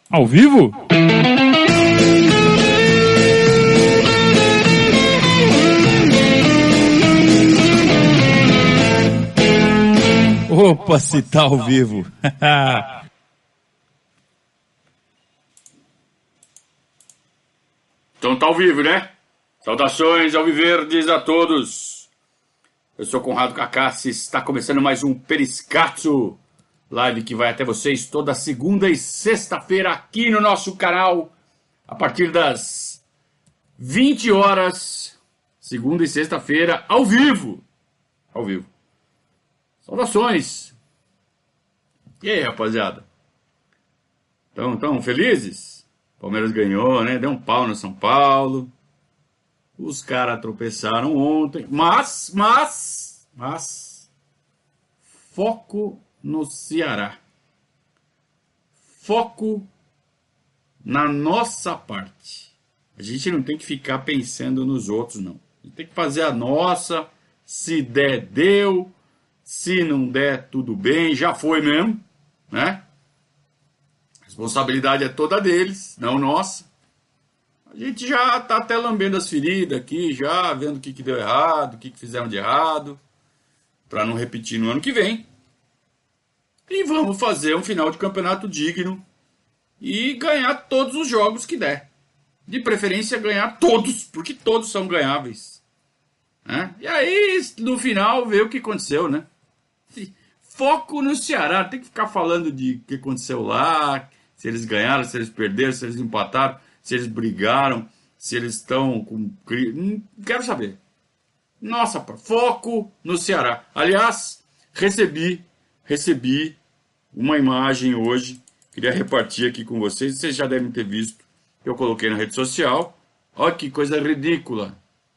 Ao vivo? Opa, se tá ao vivo. Então tá ao vivo, né? Saudações alviverdes a todos. Eu sou Conrado Cacassi, está começando mais um Periscatso, live que vai até vocês toda segunda e sexta-feira aqui no nosso canal, a partir das 20 horas, segunda e sexta-feira, ao vivo. Ao vivo. Saudações. E aí, rapaziada? Tão felizes? Palmeiras ganhou, né? Deu um pau no São Paulo. Os caras tropeçaram ontem. Mas, foco no Ceará. Foco na nossa parte. A gente não tem que ficar pensando nos outros, não. A gente tem que fazer a nossa. Se der, deu. Se não der, tudo bem. Já foi mesmo, né? A responsabilidade é toda deles, não nossa. A gente já tá até lambendo as feridas aqui, já vendo o que deu errado, o que fizeram de errado, para não repetir no ano que vem. E vamos fazer um final de campeonato digno e ganhar todos os jogos que der. De preferência ganhar todos, porque todos são ganháveis, né? E aí, no final, ver o que aconteceu, né? Foco no Ceará, tem que ficar falando de o que aconteceu lá, se eles ganharam, se eles perderam, se eles empataram, se eles brigaram, se eles estão com... Não quero saber. Nossa, foco no Ceará. Aliás, recebi uma imagem hoje, queria repartir aqui com vocês, vocês já devem ter visto, eu coloquei na rede social. Olha que coisa ridícula.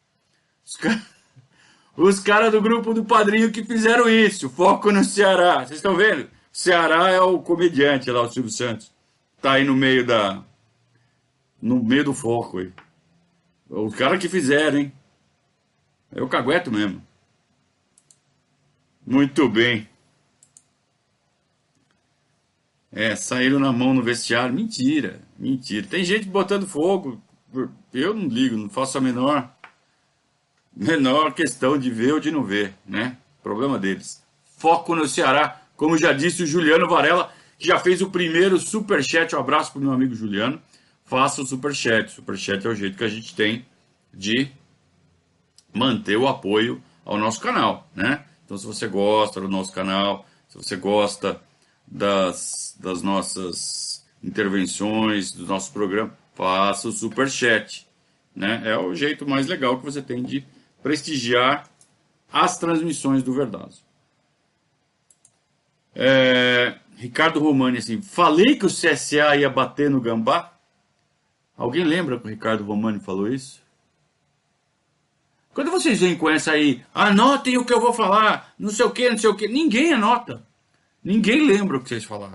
Os caras do grupo do Padrinho que fizeram isso, foco no Ceará. Vocês estão vendo? O Ceará é o comediante lá, o Silvio Santos. Tá aí no meio do foco aí. Os caras que fizeram, hein? Eu cagueto mesmo. Muito bem. Saíram na mão no vestiário. Mentira. Tem gente botando fogo. Eu não ligo, não faço a menor questão de ver ou de não ver, né? Problema deles. Foco no Ceará. Como já disse o Juliano Varela, que já fez o primeiro superchat. Um abraço pro meu amigo Juliano. Faça o superchat. Superchat é o jeito que a gente tem de manter o apoio ao nosso canal, né? Então, se você gosta do nosso canal, se você gosta das nossas intervenções, do nosso programa, faça o superchat, né? É o jeito mais legal que você tem de prestigiar as transmissões do Verdazo. Ricardo Romani, assim, falei que o CSA ia bater no Gambá? Alguém lembra que o Ricardo Romani falou isso? Quando vocês vêm com essa aí, anotem o que eu vou falar, não sei o que, ninguém anota. Ninguém lembra o que vocês falaram.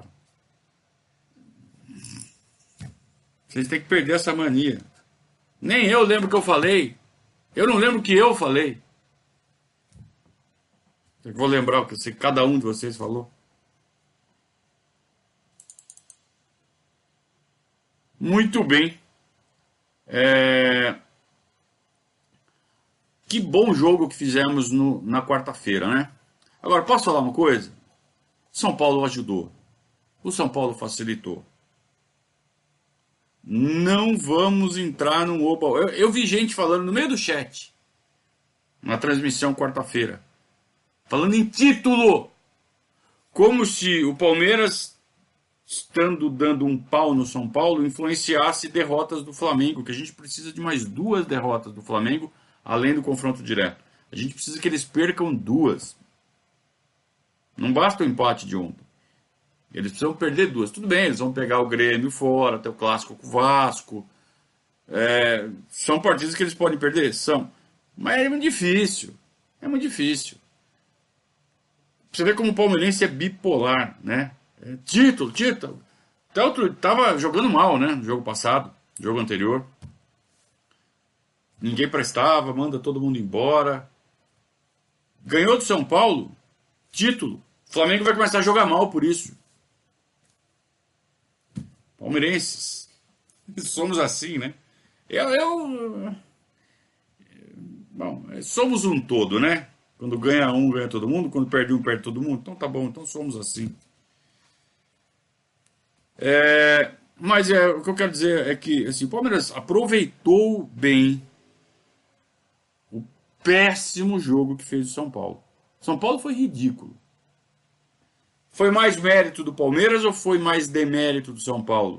Vocês têm que perder essa mania. Nem eu lembro o que eu falei. Eu não lembro o que eu falei. Eu vou lembrar o que cada um de vocês falou. Muito bem. Que bom jogo que fizemos na quarta-feira, né? Agora, posso falar uma coisa? São Paulo ajudou. O São Paulo facilitou. Não vamos entrar num oba. Eu vi gente falando no meio do chat, na transmissão quarta-feira, falando em título, como se o Palmeiras, estando dando um pau no São Paulo, influenciasse derrotas do Flamengo, que a gente precisa de mais 2 derrotas do Flamengo, além do confronto direto. A gente precisa que eles percam 2. Não basta o empate de ontem. Eles precisam perder 2. Tudo bem, eles vão pegar o Grêmio fora, até o clássico com o Vasco. São partidas que eles podem perder? São. Mas é muito difícil. Você vê como o palmeirense é bipolar, né? Título. Tava jogando mal, né? No jogo passado, no jogo anterior. Ninguém prestava, manda todo mundo embora. Ganhou do São Paulo, título. O Flamengo vai começar a jogar mal por isso. Palmeirenses. Somos assim, né? Eu, bom, somos um todo, né? Quando ganha um, ganha todo mundo. Quando perde um, perde todo mundo. Então tá bom, então somos assim. Mas o que eu quero dizer é que assim, o Palmeiras aproveitou bem o péssimo jogo que fez o São Paulo. São Paulo foi ridículo. Foi mais mérito do Palmeiras ou foi mais demérito do São Paulo?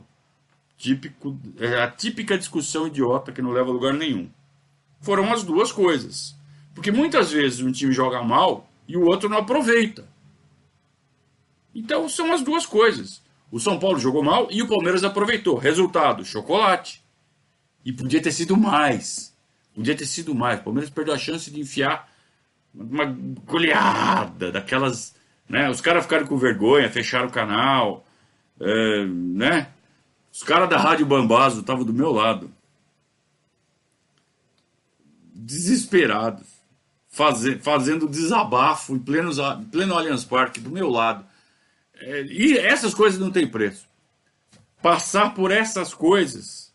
A típica discussão idiota que não leva a lugar nenhum. Foram as duas coisas. Porque muitas vezes um time joga mal e o outro não aproveita. Então são as duas coisas. O São Paulo jogou mal e o Palmeiras aproveitou. Resultado, chocolate. E podia ter sido mais. Podia ter sido mais. O Palmeiras perdeu a chance de enfiar uma goleada daquelas, né? Os caras ficaram com vergonha, fecharam o canal, né? Os caras da Rádio Bambazo estavam do meu lado, desesperados, fazendo desabafo em pleno Allianz Parque, do meu lado. E essas coisas não têm preço. Passar por essas coisas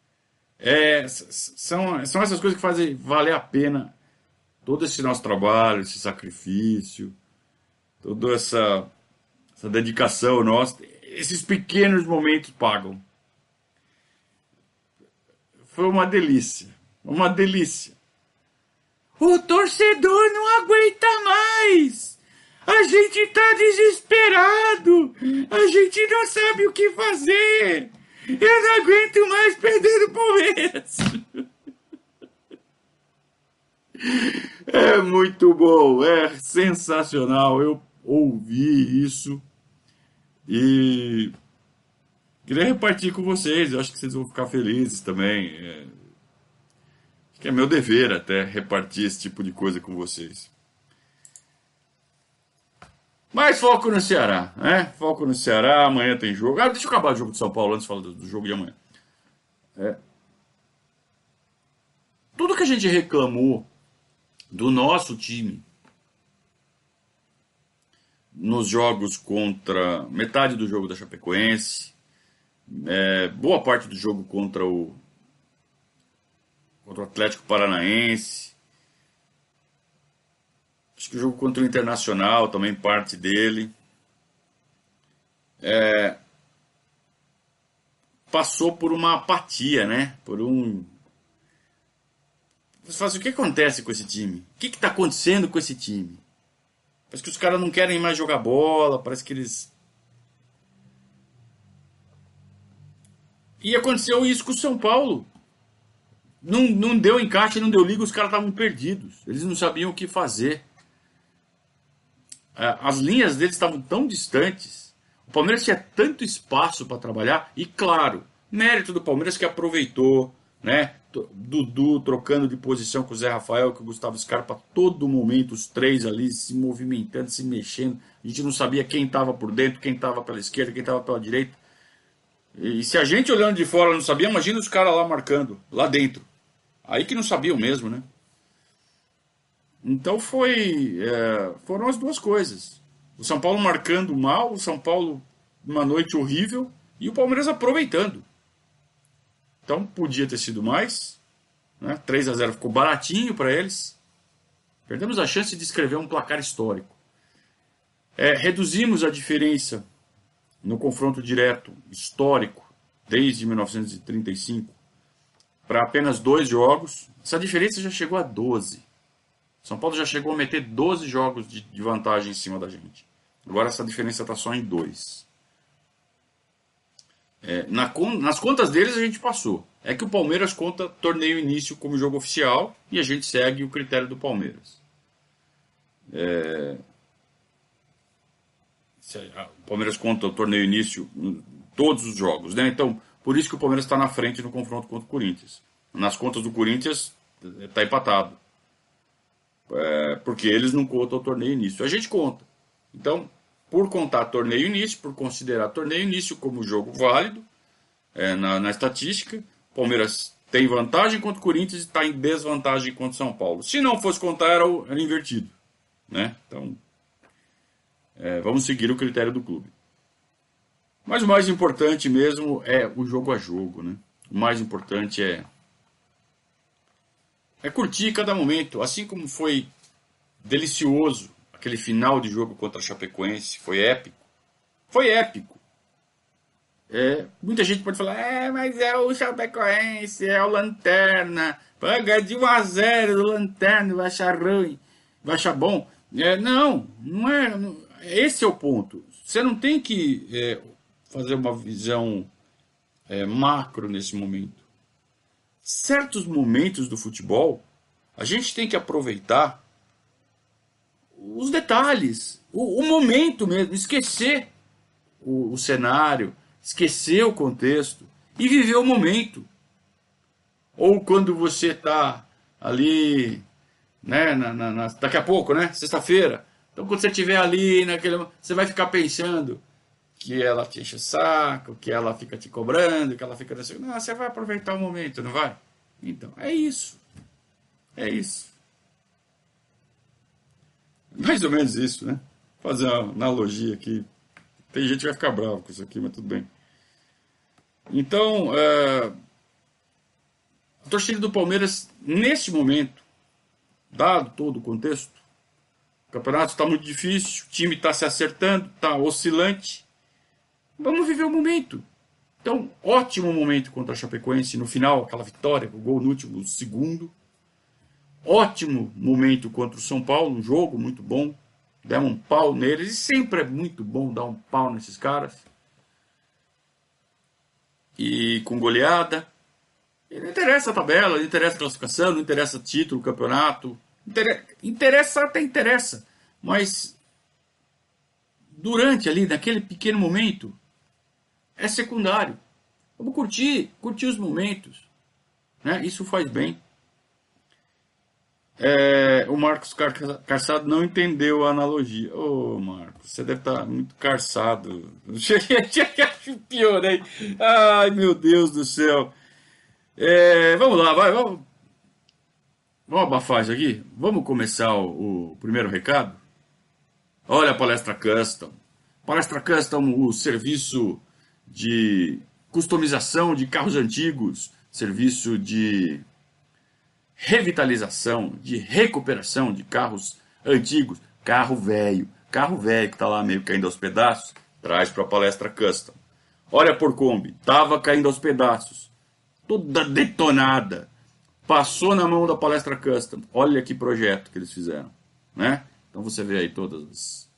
são essas coisas que fazem valer a pena todo esse nosso trabalho, esse sacrifício, toda essa dedicação nossa. Esses pequenos momentos pagam. Foi uma delícia. Uma delícia. O torcedor não aguenta mais. A gente tá desesperado. A gente não sabe o que fazer. Eu não aguento mais perder o Palmeiras. É muito bom, é sensacional. Eu ouvi isso e queria repartir com vocês. Eu acho que vocês vão ficar felizes também. Acho que é meu dever até repartir esse tipo de coisa com vocês. Mas foco no Ceará, né? Foco no Ceará, amanhã tem jogo. Deixa eu acabar o jogo de São Paulo antes de falar do jogo de amanhã. Tudo que a gente reclamou do nosso time nos jogos contra metade do jogo da Chapecoense, boa parte do jogo contra o Atlético Paranaense, acho que o jogo contra o Internacional também parte dele, passou por uma apatia, né? Você fala assim, o que acontece com esse time? O que está acontecendo com esse time? Parece que os caras não querem mais jogar bola, parece que eles... E aconteceu isso com o São Paulo. Não deu encaixe, não deu liga, os caras estavam perdidos. Eles não sabiam o que fazer. As linhas deles estavam tão distantes. O Palmeiras tinha tanto espaço para trabalhar. E claro, mérito do Palmeiras que aproveitou, né? Dudu trocando de posição com o Zé Rafael, com o Gustavo Scarpa, todo momento, os três ali se movimentando, se mexendo. A gente não sabia quem estava por dentro, quem estava pela esquerda, quem estava pela direita. E se a gente olhando de fora não sabia, imagina os caras lá marcando, lá dentro. Aí que não sabiam mesmo, né? Então foram as duas coisas. O São Paulo marcando mal, o São Paulo uma noite horrível e o Palmeiras aproveitando. Então podia ter sido mais, né? 3-0 ficou baratinho para eles. Perdemos a chance de escrever um placar histórico. Reduzimos a diferença no confronto direto histórico desde 1935 para apenas 2 jogos. Essa diferença já chegou a 12. São Paulo já chegou a meter 12 jogos de vantagem em cima da gente. Agora essa diferença está só em 2. Nas contas deles a gente passou. É que o Palmeiras conta torneio início como jogo oficial e a gente segue o critério do Palmeiras. O Palmeiras conta o torneio início em todos os jogos, né? Então, por isso que o Palmeiras está na frente no confronto contra o Corinthians. Nas contas do Corinthians está empatado. Porque eles não contam o torneio início. A gente conta. Então, por contar torneio início, por considerar torneio início como jogo válido na estatística, o Palmeiras tem vantagem contra o Corinthians e está em desvantagem contra o São Paulo. Se não fosse contar, era invertido, né? Então, vamos seguir o critério do clube. Mas o mais importante mesmo é o jogo a jogo, né? O mais importante é curtir cada momento, assim como foi delicioso aquele final de jogo contra a Chapecoense, foi épico. Foi épico. Muita gente pode falar, mas é o Chapecoense, é o Lanterna, vai ganhar de 1-0 do Lanterna, vai achar ruim, vai achar bom. Não é. Esse é o ponto. Você não tem que fazer uma visão macro nesse momento. Certos momentos do futebol, a gente tem que aproveitar os detalhes, o momento mesmo, esquecer o cenário, esquecer o contexto e viver o momento. Ou quando você está ali, né, daqui a pouco, né, sexta-feira. Então, quando você estiver ali, você vai ficar pensando que ela te enche o saco, que ela fica te cobrando, que ela fica... Não, você vai aproveitar o momento, não vai? Então, é isso. É isso. Mais ou menos isso, né? Fazer uma analogia aqui. Tem gente que vai ficar bravo com isso aqui, mas tudo bem. Então, a torcida do Palmeiras, neste momento, dado todo o contexto, o campeonato está muito difícil, o time está se acertando, está oscilante. Vamos viver o momento. Então, ótimo momento contra a Chapecoense no final, aquela vitória, o gol no último segundo. Ótimo momento contra o São Paulo, um jogo muito bom. Demos um pau neles, e sempre é muito bom dar um pau nesses caras. E com goleada. E não interessa a tabela, não interessa a classificação, não interessa título, campeonato. Interessa até interessa. Mas durante ali, naquele pequeno momento, é secundário. Vamos curtir os momentos. Né? Isso faz bem. O Marcos Carçado não entendeu a analogia. Ô, Marcos, você deve estar muito carçado. Acho pior, hein? Ai, meu Deus do céu. Vamos lá, vamos abafar isso aqui? Vamos começar o primeiro recado? Olha a Palestra Custom. Palestra Custom, o serviço de customização de carros antigos, serviço de revitalização, de recuperação de carros antigos, carro velho que está lá meio caindo aos pedaços, traz para a Palestra Custom. Olha a Porcombi, estava caindo aos pedaços, toda detonada, passou na mão da Palestra Custom. Olha que projeto que eles fizeram, né? Então você vê aí todas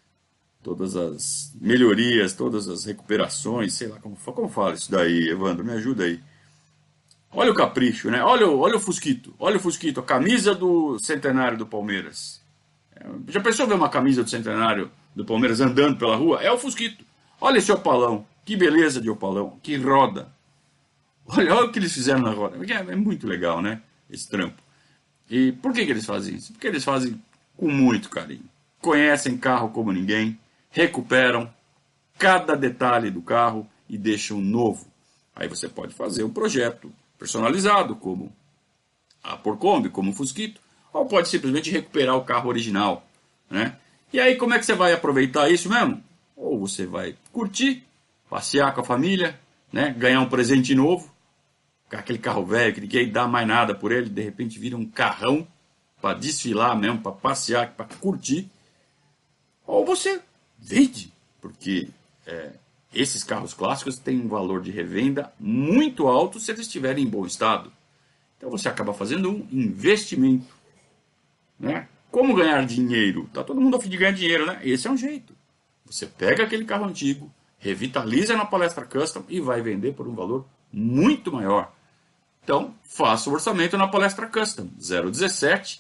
as melhorias, todas as recuperações, sei lá como fala isso daí, Evandro, me ajuda aí. Olha o capricho, né? Olha o Fusquito, a camisa do centenário do Palmeiras. Já pensou ver uma camisa do centenário do Palmeiras andando pela rua? É o Fusquito. Olha esse opalão, que beleza de opalão, que roda. Olha o que eles fizeram na roda. É muito legal, né? Esse trampo. E por que eles fazem isso? Porque eles fazem com muito carinho. Conhecem carro como ninguém, recuperam cada detalhe do carro e deixam novo. Aí você pode fazer um projeto personalizado, como a Porcombi, como o Fusquito, ou pode simplesmente recuperar o carro original, né? E aí como é que você vai aproveitar isso mesmo? Ou você vai curtir, passear com a família, né? Ganhar um presente novo, aquele carro velho que ninguém dá mais nada por ele, de repente vira um carrão para desfilar mesmo, para passear, para curtir. Ou você vende, porque esses carros clássicos têm um valor de revenda muito alto se eles estiverem em bom estado. Então você acaba fazendo um investimento, né? Como ganhar dinheiro? Tá todo mundo a fim de ganhar dinheiro, né? Esse é um jeito. Você pega aquele carro antigo, revitaliza na Palestra Custom e vai vender por um valor muito maior. Então, faça o orçamento na Palestra Custom, 017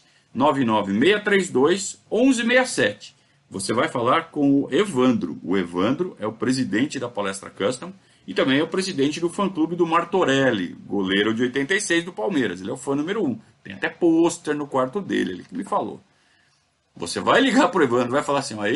99632 1167. Você vai falar com o Evandro. O Evandro é o presidente da Palestra Custom e também é o presidente do fã-clube do Martorelli, goleiro de 86 do Palmeiras. Ele é o fã número 1. Tem até pôster no quarto dele, ele que me falou. Você vai ligar para o Evandro, vai falar assim,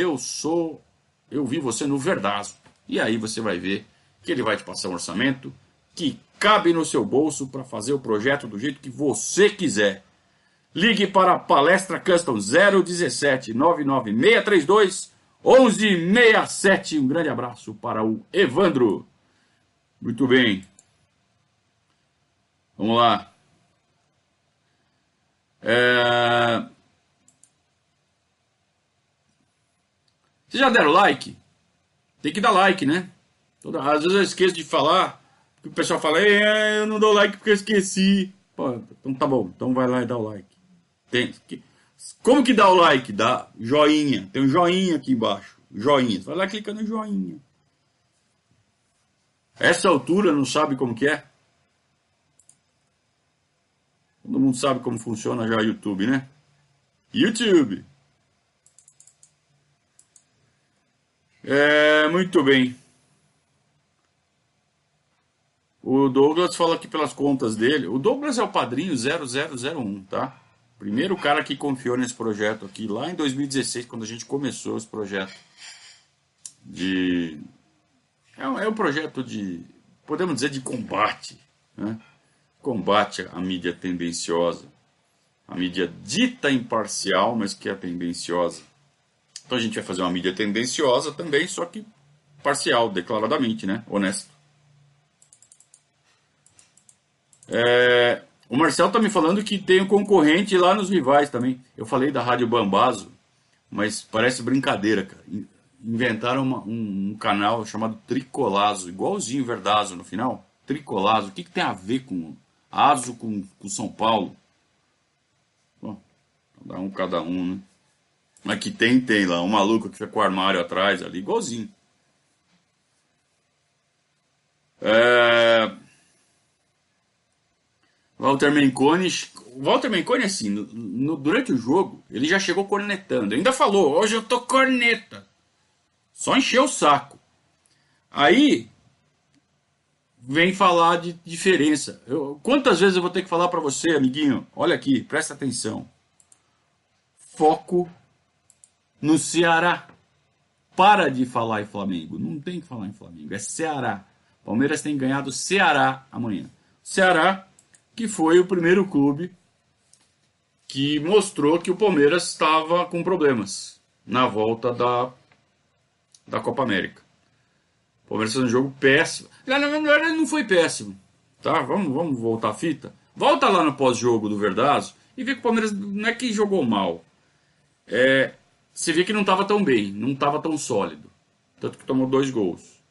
eu vi você no Verdazo. E aí você vai ver que ele vai te passar um orçamento que cabe no seu bolso para fazer o projeto do jeito que você quiser. Ligue para a Palestra Custom 017 99632 11:67. Um grande abraço para o Evandro. Muito bem. Vamos lá. Vocês já deram like? Tem que dar like, né? Às vezes eu esqueço de falar. Porque o pessoal fala, eu não dou like porque eu esqueci. Pô, então tá bom. Então vai lá e dá o like. Como que dá o like? Dá joinha. Tem um joinha aqui embaixo. Joinha. Você vai lá e clica no joinha. Essa altura não sabe como que é? Todo mundo sabe como funciona já o YouTube, né? YouTube. Muito bem. O Douglas fala aqui pelas contas dele. O Douglas é o padrinho 0001, tá? Primeiro cara que confiou nesse projeto aqui, lá em 2016, quando a gente começou esse projeto de... É um projeto de, podemos dizer, de combate, né? Combate à mídia tendenciosa. A mídia dita imparcial, mas que é tendenciosa. Então a gente vai fazer uma mídia tendenciosa também, só que parcial, declaradamente, né? Honesto. O Marcel tá me falando que tem um concorrente lá nos rivais também. Eu falei da Rádio Bambazo, mas parece brincadeira, cara. Inventaram um canal chamado Tricolazo, igualzinho Verdazo no final. Tricolazo, o que tem a ver com Azo com São Paulo? Bom, cada um, né? Mas que tem lá, um maluco que fica com o armário atrás ali, igualzinho. Walter Menconi, assim, durante o jogo, ele já chegou cornetando. Ainda falou, hoje eu tô corneta. Só encheu o saco. Aí, vem falar de diferença. Quantas vezes eu vou ter que falar para você, amiguinho? Olha aqui, presta atenção. Foco no Ceará. Para de falar em Flamengo. Não tem que falar em Flamengo, é Ceará. Palmeiras tem ganhado Ceará amanhã. Ceará, que foi o primeiro clube que mostrou que o Palmeiras estava com problemas na volta da Copa América. O Palmeiras fez um jogo péssimo. Na verdade, não foi péssimo. Tá? Vamos voltar a fita. Volta lá no pós-jogo do Verdazo e vê que o Palmeiras não é que jogou mal. Você vê que não estava tão bem, não estava tão sólido. Tanto que tomou 2 gols.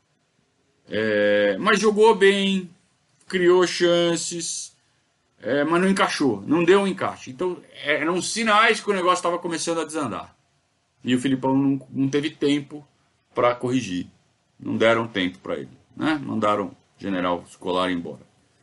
Mas jogou bem, criou chances, mas não encaixou, não deu um encaixe. Então eram sinais que o negócio estava começando a desandar. E o Filipão não teve tempo para corrigir. Não deram tempo para ele, né? Mandaram o general Scolari embora.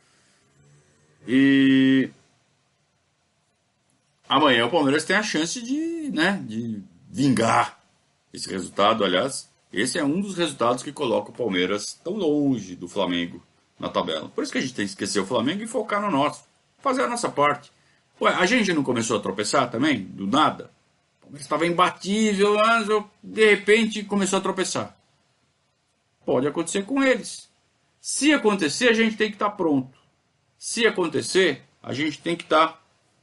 E amanhã o Palmeiras tem a chance de vingar esse resultado. Aliás, esse é um dos resultados que coloca o Palmeiras tão longe do Flamengo na tabela. Por isso que a gente tem que esquecer o Flamengo e focar no nosso. Fazer a nossa parte. Ué, a gente não começou a tropeçar também? Do nada? O Palmeiras estava imbatível, mas de repente começou a tropeçar. Pode acontecer com eles. Se acontecer, a gente tem que estar pronto. Se acontecer, a gente tem que estar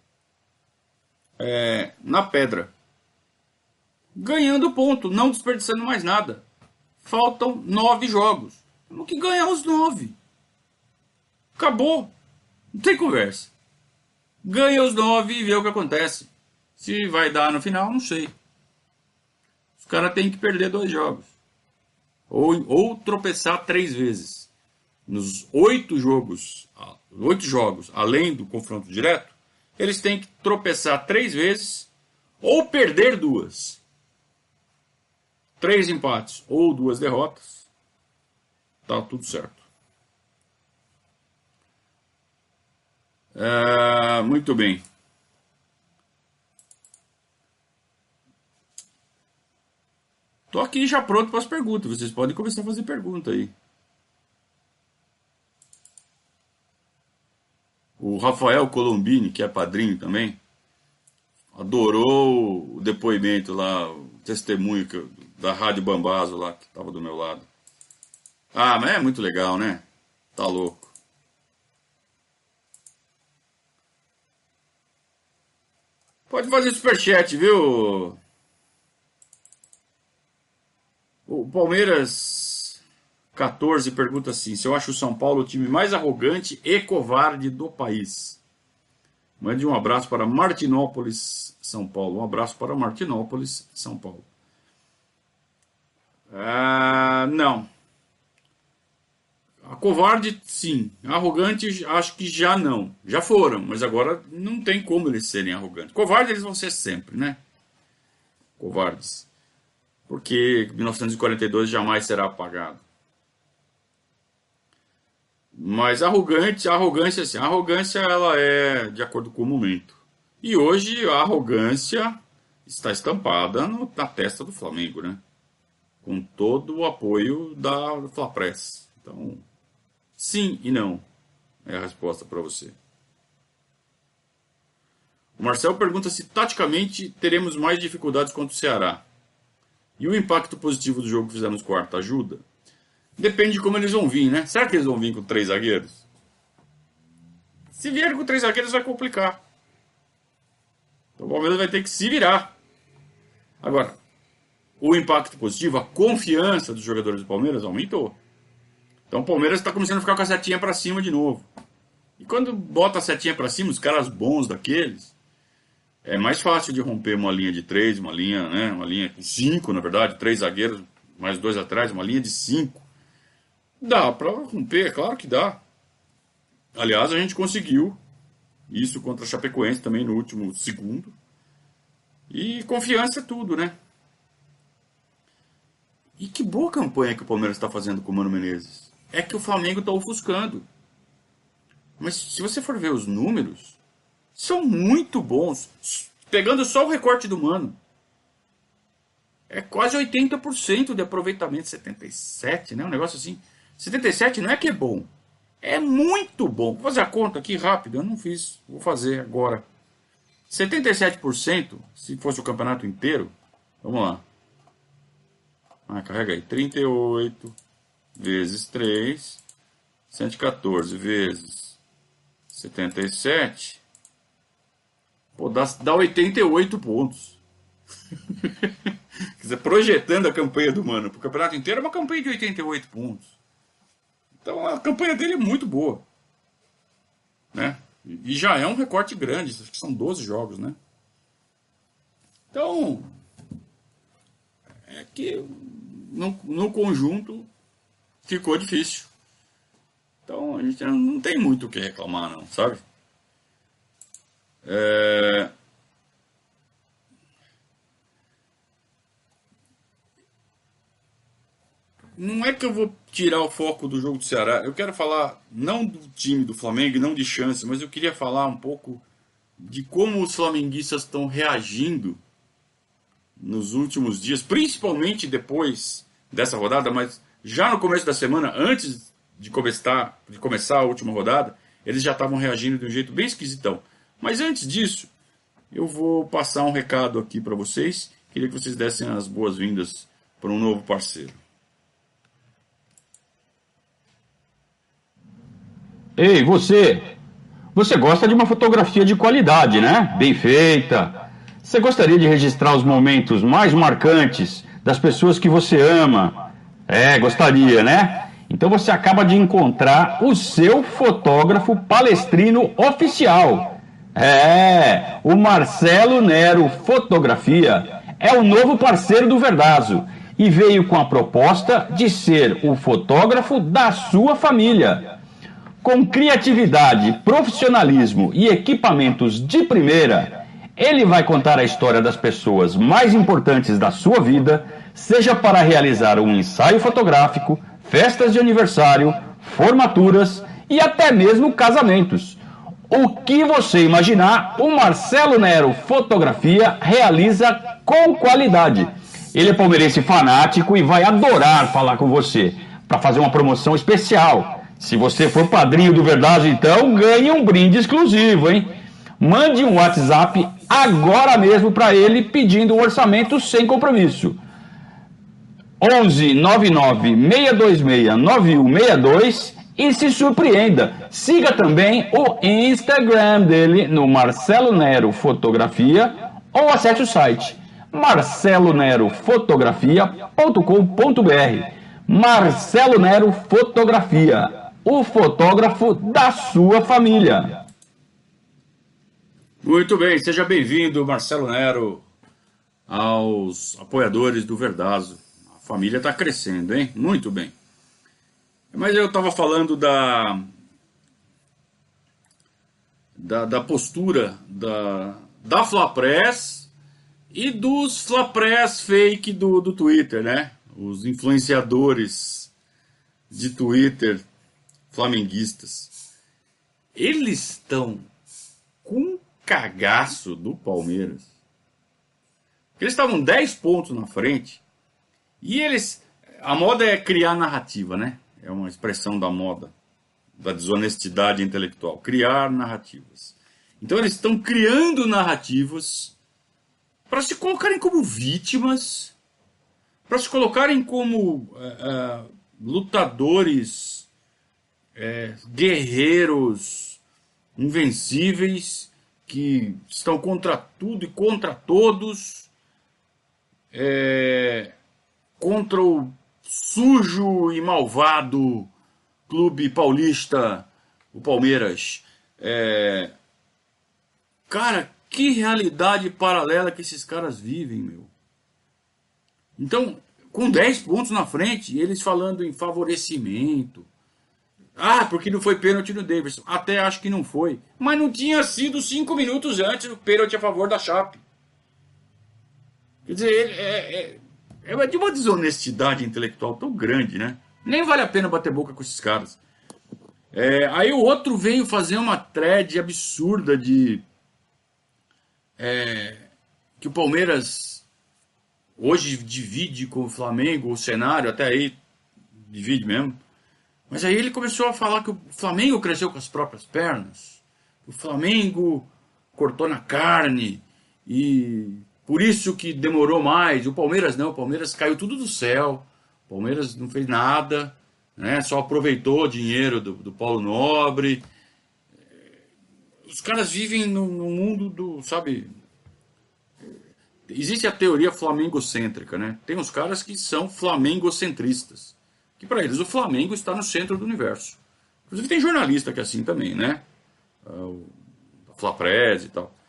na pedra. Ganhando ponto, não desperdiçando mais nada. Faltam 9 jogos. Temos que ganhar os 9. Acabou. Não tem conversa. Ganha os 9 e vê o que acontece. Se vai dar no final, não sei. Os caras têm que perder 2 jogos. Ou tropeçar 3 vezes. Nos 8 jogos, além do confronto direto, eles têm que tropeçar 3 vezes ou perder 2. 3 empates ou 2 derrotas, tá tudo certo. Muito bem. Tô aqui já pronto para as perguntas. Vocês podem começar a fazer pergunta aí. O Rafael Colombini, que é padrinho também, adorou o depoimento lá, o testemunho da Rádio Bambazo lá, que estava do meu lado. Ah, mas é muito legal, né? Tá louco. Pode fazer superchat, viu? O Palmeiras 14 pergunta assim: se eu acho o São Paulo o time mais arrogante e covarde do país. Mande um abraço para Martinópolis, São Paulo. Um abraço para Martinópolis, São Paulo. Não. A covarde, sim. Arrogante, acho que já não. Já foram, mas agora não tem como eles serem arrogantes. Covardes eles vão ser sempre, né? Covardes. Porque 1942 jamais será apagado. Mas arrogância, sim. A arrogância, ela é de acordo com o momento. E hoje a arrogância está estampada na testa do Flamengo, né? Com todo o apoio da Flapress. Então, sim e não é a resposta para você. O Marcel pergunta se taticamente teremos mais dificuldades contra o Ceará. E o impacto positivo do jogo que fizemos quarta ajuda? Depende de como eles vão vir, né? Será que eles vão vir com 3 zagueiros? Se vierem com 3 zagueiros vai complicar. Então o Palmeiras vai ter que se virar. Agora, o impacto positivo, a confiança dos jogadores do Palmeiras aumentou. Então o Palmeiras está começando a ficar com a setinha para cima de novo. E quando bota a setinha para cima, os caras bons daqueles, é mais fácil de romper uma linha de 3, uma linha, né? Uma linha com 5, na verdade, 3 zagueiros, mais 2 atrás, uma linha de 5. Dá para romper, é claro que dá. Aliás, a gente conseguiu isso contra a Chapecoense também no último segundo. E confiança é tudo, né? E que boa campanha que o Palmeiras está fazendo com o Mano Menezes. É que o Flamengo está ofuscando. Mas se você for ver os números, são muito bons. Pegando só o recorte do Mano. É quase 80% de aproveitamento. 77%, né? Um negócio assim. 77% não é que é bom. É muito bom. Vou fazer a conta aqui rápido. Eu não fiz. Vou fazer agora. 77%, se fosse o campeonato inteiro. Vamos lá. Carrega aí. 38 vezes 3. 114 vezes 77. Pô, dá 88 pontos. Quer dizer, projetando a campanha do Mano para o campeonato inteiro, é uma campanha de 88 pontos. Então a campanha dele é muito boa. Né? E já é um recorte grande, acho que são 12 jogos, né? Então, é que no conjunto ficou difícil. Então a gente não tem muito o que reclamar, não, sabe? Não é que eu vou tirar o foco do jogo do Ceará. Eu quero falar não do time do Flamengo e não de chance, mas eu queria falar um pouco de como os flamenguistas estão reagindo nos últimos dias, principalmente depois dessa rodada, mas já no começo da semana, antes de começar a última rodada, eles já estavam reagindo de um jeito bem esquisitão. Mas antes disso, eu vou passar um recado aqui para vocês. Queria que vocês dessem as boas-vindas para um novo parceiro. Ei, você gosta de uma fotografia de qualidade, né? Bem feita. Você gostaria de registrar os momentos mais marcantes das pessoas que você ama? Gostaria, né? Então você acaba de encontrar o seu fotógrafo palestrino oficial. O Marcelo Nero Fotografia é o novo parceiro do Verdazo e veio com a proposta de ser o fotógrafo da sua família. Com criatividade, profissionalismo e equipamentos de primeira, ele vai contar a história das pessoas mais importantes da sua vida, seja para realizar um ensaio fotográfico, festas de aniversário, formaturas e até mesmo casamentos. O que você imaginar, o Marcelo Nero Fotografia realiza com qualidade. Ele é palmeirense fanático e vai adorar falar com você para fazer uma promoção especial. Se você for padrinho do Verdazo, então ganhe um brinde exclusivo, hein? Mande um WhatsApp agora mesmo para ele pedindo um orçamento sem compromisso. 11 99 626 9162 e se surpreenda. Siga também o Instagram dele no Marcelo Nero Fotografia ou acesse o site marcelonerofotografia.com.br. Marcelo Nero Fotografia, o fotógrafo da sua família. Muito bem, seja bem-vindo, Marcelo Nero, aos apoiadores do Verdazo. A família está crescendo, hein? Muito bem. Mas eu estava falando da postura da Flapress e dos Flapress fake do Twitter, né? Os influenciadores de Twitter flamenguistas. Eles estão com cagaço do Palmeiras. Eles estavam 10 pontos na frente e a moda é criar narrativa, né? É uma expressão da moda, da desonestidade intelectual, criar narrativas. Então eles estão criando narrativas para se colocarem como vítimas, para se colocarem como lutadores, guerreiros invencíveis, que estão contra tudo e contra todos, contra o sujo e malvado clube paulista, o Palmeiras. Cara, que realidade paralela que esses caras vivem, meu. Então, com 10 pontos na frente, eles falando em favorecimento. Ah, porque não foi pênalti no Davidson. Até acho que não foi. Mas não tinha sido 5 minutos antes o pênalti a favor da Chape. Quer dizer, é de uma desonestidade intelectual tão grande, né? Nem vale a pena bater boca com esses caras. Aí o outro veio fazer uma thread absurda de que o Palmeiras hoje divide com o Flamengo o cenário, até aí divide mesmo. Mas aí ele começou a falar que o Flamengo cresceu com as próprias pernas, o Flamengo cortou na carne e por isso que demorou mais. O Palmeiras não, o Palmeiras caiu tudo do céu, o Palmeiras não fez nada, né? Só aproveitou o dinheiro do Paulo Nobre. Os caras vivem no mundo do, sabe... Existe a teoria flamengocêntrica, né? Tem uns caras que são flamengocentristas, que para eles o Flamengo está no centro do universo. Inclusive tem jornalista que é assim também, né? O Flapress e tal.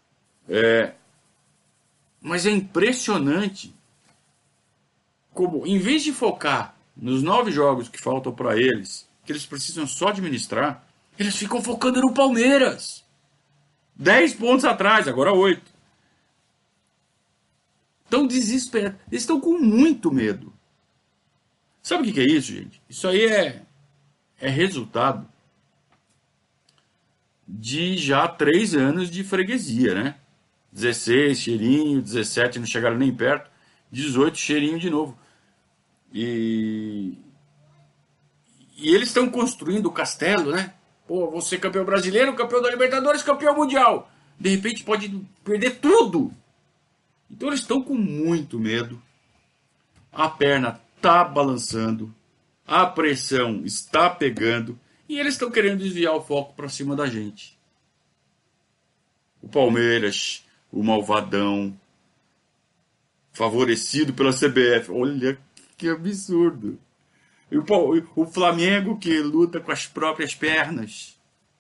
Mas é impressionante como, em vez de focar nos 9 jogos que faltam para eles, que eles precisam só administrar, eles ficam focando no Palmeiras. 10 pontos atrás, agora 8. Estão desesperados. Eles estão com muito medo. Sabe o que é isso, gente? Isso aí é resultado de já 3 anos de freguesia, né? 16, cheirinho, 17 não chegaram nem perto, 18, cheirinho de novo. E eles estão construindo o castelo, né? Pô, vou ser campeão brasileiro, campeão da Libertadores, campeão mundial. De repente pode perder tudo. Então eles estão com muito medo. A perna está balançando, a pressão está pegando e eles estão querendo desviar o foco para cima da gente. O Palmeiras, o malvadão, favorecido pela CBF. Olha que absurdo. E o Flamengo que luta com as próprias pernas.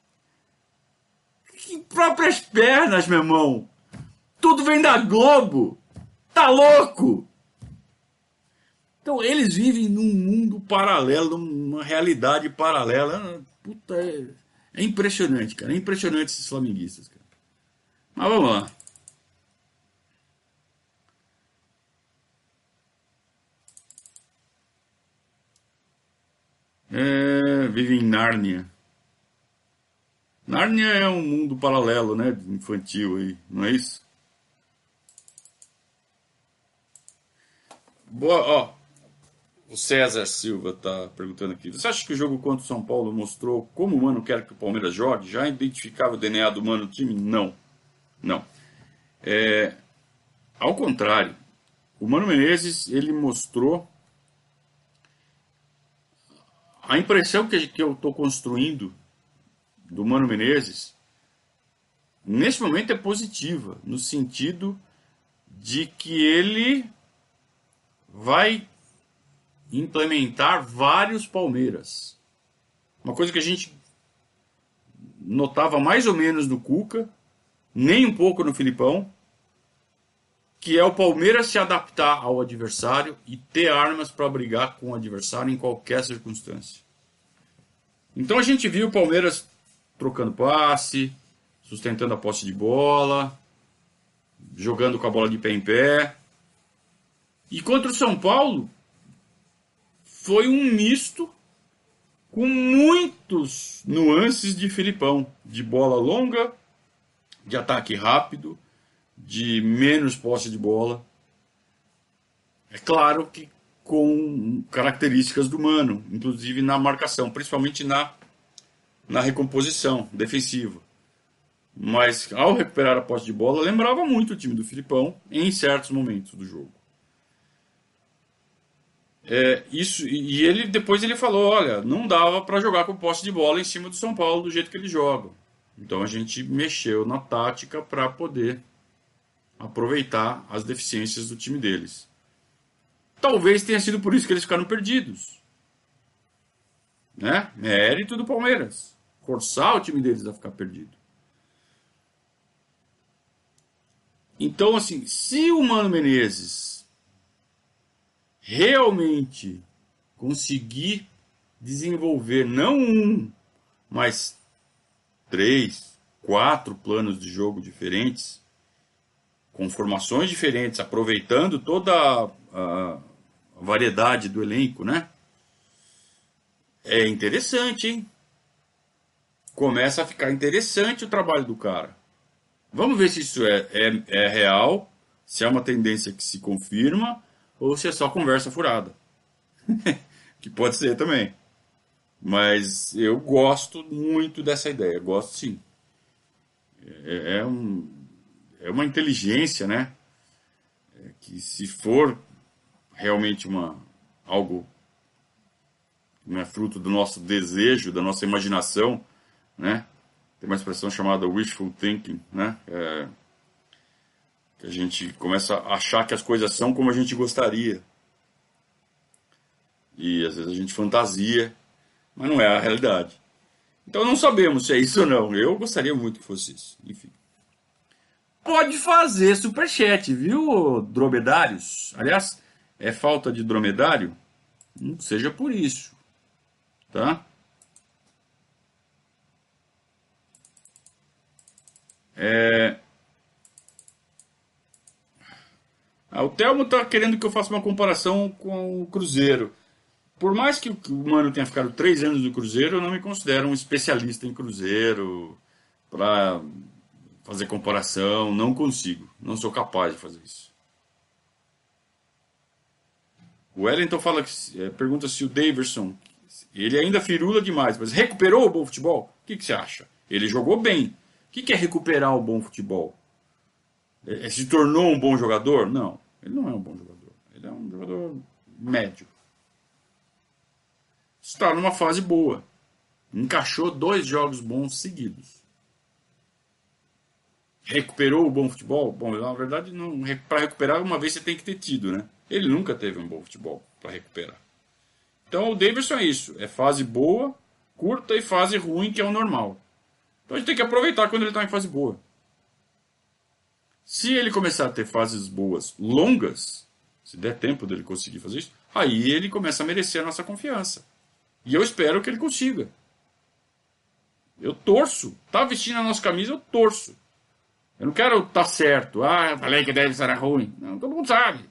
Que próprias pernas, meu irmão? Tudo vem da Globo. Tá louco? Então eles vivem num mundo paralelo, numa realidade paralela. Puta, é impressionante, cara. É impressionante esses flamenguistas, cara. Mas vamos lá. Vive em Nárnia. Nárnia é um mundo paralelo, né? Infantil aí, não é isso? Boa, ó. O César Silva está perguntando aqui. Você acha que o jogo contra o São Paulo mostrou como o Mano quer que o Palmeiras jogue? Já identificava o DNA do Mano no time? Não. Não. Ao contrário. O Mano Menezes, ele mostrou a impressão que eu estou construindo do Mano Menezes, nesse momento é positiva, no sentido de que ele vai implementar vários Palmeiras. Uma coisa que a gente notava mais ou menos no Cuca, nem um pouco no Filipão, que é o Palmeiras se adaptar ao adversário e ter armas para brigar com o adversário em qualquer circunstância. Então a gente viu o Palmeiras trocando passe, sustentando a posse de bola, jogando com a bola de pé em pé. E contra o São Paulo, foi um misto com muitos nuances de Filipão, de bola longa, de ataque rápido, de menos posse de bola. É claro que com características do Mano, inclusive na marcação, principalmente na recomposição defensiva. Mas ao recuperar a posse de bola, lembrava muito o time do Filipão em certos momentos do jogo. Depois ele falou, olha, não dava para jogar com posse de bola em cima do São Paulo do jeito que eles jogam. Então a gente mexeu na tática para poder aproveitar as deficiências do time deles. Talvez tenha sido por isso que eles ficaram perdidos. Né? Mérito do Palmeiras. Forçar o time deles a ficar perdido. Então, assim, se o Mano Menezes realmente conseguir desenvolver não um, mas 3, 4 planos de jogo diferentes, com formações diferentes, aproveitando toda a variedade do elenco, né? É interessante, hein? Começa a ficar interessante o trabalho do cara. Vamos ver se isso é real, se é uma tendência que se confirma, ou se é só conversa furada. Que pode ser também. Mas eu gosto muito dessa ideia, gosto sim. É uma inteligência, né? Que se for realmente algo que não é fruto do nosso desejo, da nossa imaginação, né? Tem uma expressão chamada wishful thinking, né? Que a gente começa a achar que as coisas são como a gente gostaria. E às vezes a gente fantasia, mas não é a realidade. Então não sabemos se é isso ou não. Eu gostaria muito que fosse isso. Enfim. Pode fazer superchat, viu, dromedários? Aliás, é falta de dromedário? Não seja por isso. Tá? O Telmo está querendo que eu faça uma comparação com o Cruzeiro. Por mais que o Mano tenha ficado 3 anos no Cruzeiro, eu não me considero um especialista em Cruzeiro para fazer comparação. Não consigo. Não sou capaz de fazer isso. O Wellington pergunta se o Daverson, ele ainda firula demais, mas recuperou o bom futebol? O que você acha? Ele jogou bem. O que é recuperar o bom futebol? Se tornou um bom jogador? Não, ele não é um bom jogador. Ele é um jogador médio. Está numa fase boa. Encaixou 2 jogos bons seguidos. Recuperou o bom futebol? Bom, na verdade, para recuperar, uma vez você tem que ter tido, né? Ele nunca teve um bom futebol para recuperar. Então o Davidson é isso. É fase boa, curta, e fase ruim, que é o normal. Então a gente tem que aproveitar quando ele está em fase boa. Se ele começar a ter fases boas longas, se der tempo dele conseguir fazer isso, aí ele começa a merecer a nossa confiança. E eu espero que ele consiga. Eu torço. Tá vestindo a nossa camisa, eu torço. Eu não quero estar certo. Eu falei que deve ser ruim. Não, todo mundo sabe.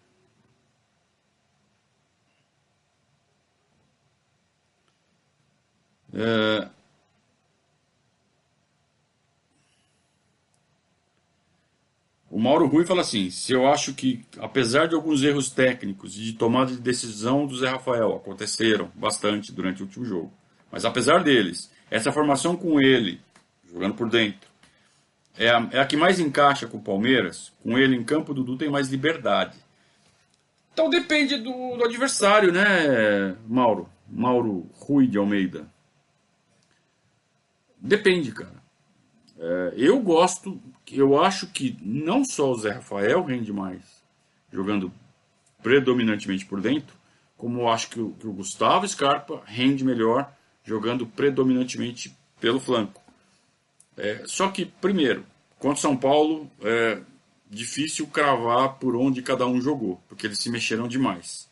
O Mauro Rui fala assim: se eu acho que, apesar de alguns erros técnicos e de tomada de decisão do Zé Rafael, aconteceram bastante durante o último jogo, mas apesar deles, essa formação com ele, jogando por dentro, é a que mais encaixa com o Palmeiras. Com ele em campo, o Dudu tem mais liberdade. Então depende do adversário, né, Mauro? Mauro Rui de Almeida. Depende, cara. Eu gosto eu acho que não só o Zé Rafael rende mais jogando predominantemente por dentro, como eu acho que o Gustavo Scarpa rende melhor jogando predominantemente pelo flanco. Só que, primeiro, contra o São Paulo, é difícil cravar por onde cada um jogou, porque eles se mexeram demais.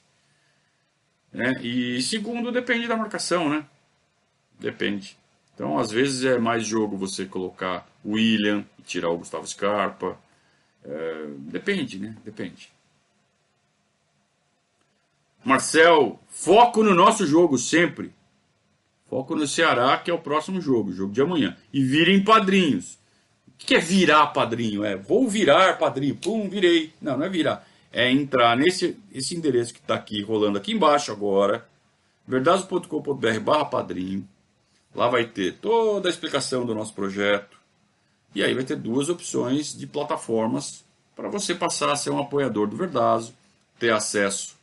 E segundo, depende da marcação, né? Depende. Então, às vezes é mais jogo você colocar o William e tirar o Gustavo Scarpa. Depende, né? Depende. Marcel, foco no nosso jogo sempre. Foco no Ceará, que é o próximo jogo de amanhã. E virem padrinhos. O que é virar padrinho? Vou virar padrinho. Pum, virei. Não, não é virar. É entrar nesse endereço que está aqui, rolando aqui embaixo agora. verdazo.com.br/padrinho. Lá vai ter toda a explicação do nosso projeto. E aí vai ter 2 opções de plataformas para você passar a ser um apoiador do Verdazo, ter acesso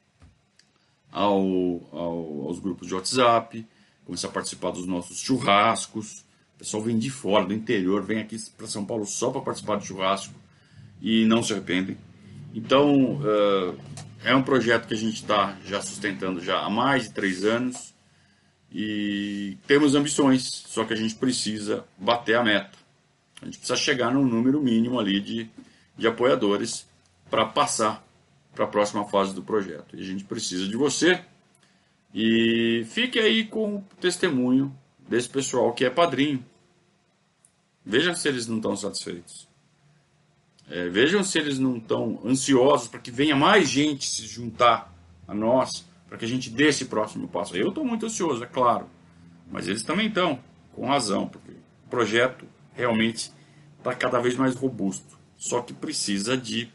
aos grupos de WhatsApp, começar a participar dos nossos churrascos. O pessoal vem de fora, do interior, vem aqui para São Paulo só para participar do churrasco e não se arrependem. Então, é um projeto que a gente está já sustentando já há mais de 3 anos e temos ambições, só que a gente precisa bater a meta. A gente precisa chegar num número mínimo ali de apoiadores para passar para a próxima fase do projeto. E a gente precisa de você. E fique aí com o testemunho desse pessoal que é padrinho. Vejam se eles não estão satisfeitos. Vejam se eles não estão ansiosos para que venha mais gente se juntar a nós, para que a gente dê esse próximo passo. Eu estou muito ansioso, é claro. Mas eles também estão, com razão, porque o projeto realmente está cada vez mais robusto. Só que precisa de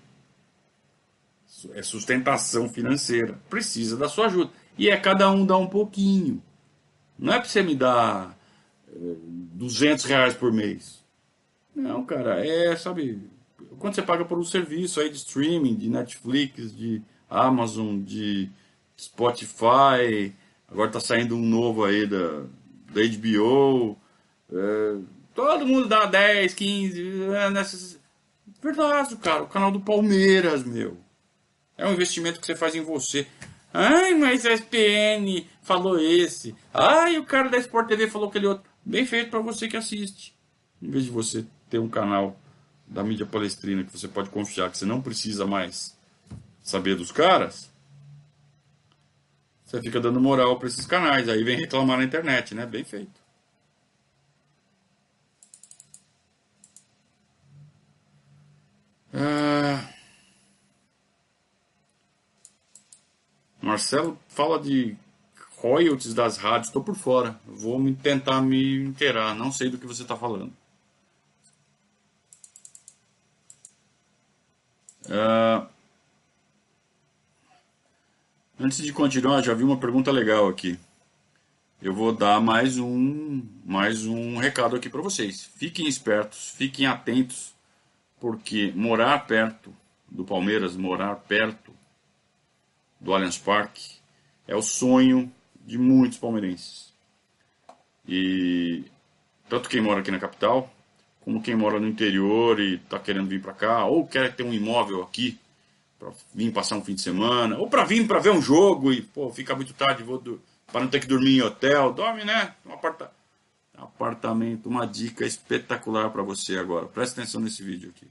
sustentação financeira. Precisa da sua ajuda. E cada um dá um pouquinho. Não é para você me dar R$200 por mês. Não, cara, sabe, quando você paga por um serviço aí de streaming, de Netflix, de Amazon, de Spotify, agora está saindo um novo aí da HBO, todo mundo dá 10, 15, verdade, cara, o canal do Palmeiras, meu. É um investimento que você faz em você. Ai, mas a ESPN falou esse. Ai, o cara da Sport TV falou aquele outro. Bem feito para você que assiste. Em vez de você ter um canal da mídia palestrina que você pode confiar, que você não precisa mais saber dos caras, você fica dando moral para esses canais. Aí vem reclamar na internet, né? Bem feito. Marcelo fala de royalties das rádios. Estou por fora. Vou tentar me inteirar. Não sei do que você está falando. Antes de continuar, já vi uma pergunta legal aqui. Eu vou dar mais um recado aqui para vocês. Fiquem espertos, fiquem atentos, porque morar perto do Palmeiras, morar perto do Allianz Parque, é o sonho de muitos palmeirenses. E tanto quem mora aqui na capital, como quem mora no interior e está querendo vir para cá, ou quer ter um imóvel aqui, para vir passar um fim de semana, ou para vir para ver um jogo e fica muito tarde, para não ter que dormir em hotel, dorme, né? Um apartamento, uma dica espetacular para você agora. Presta atenção nesse vídeo aqui.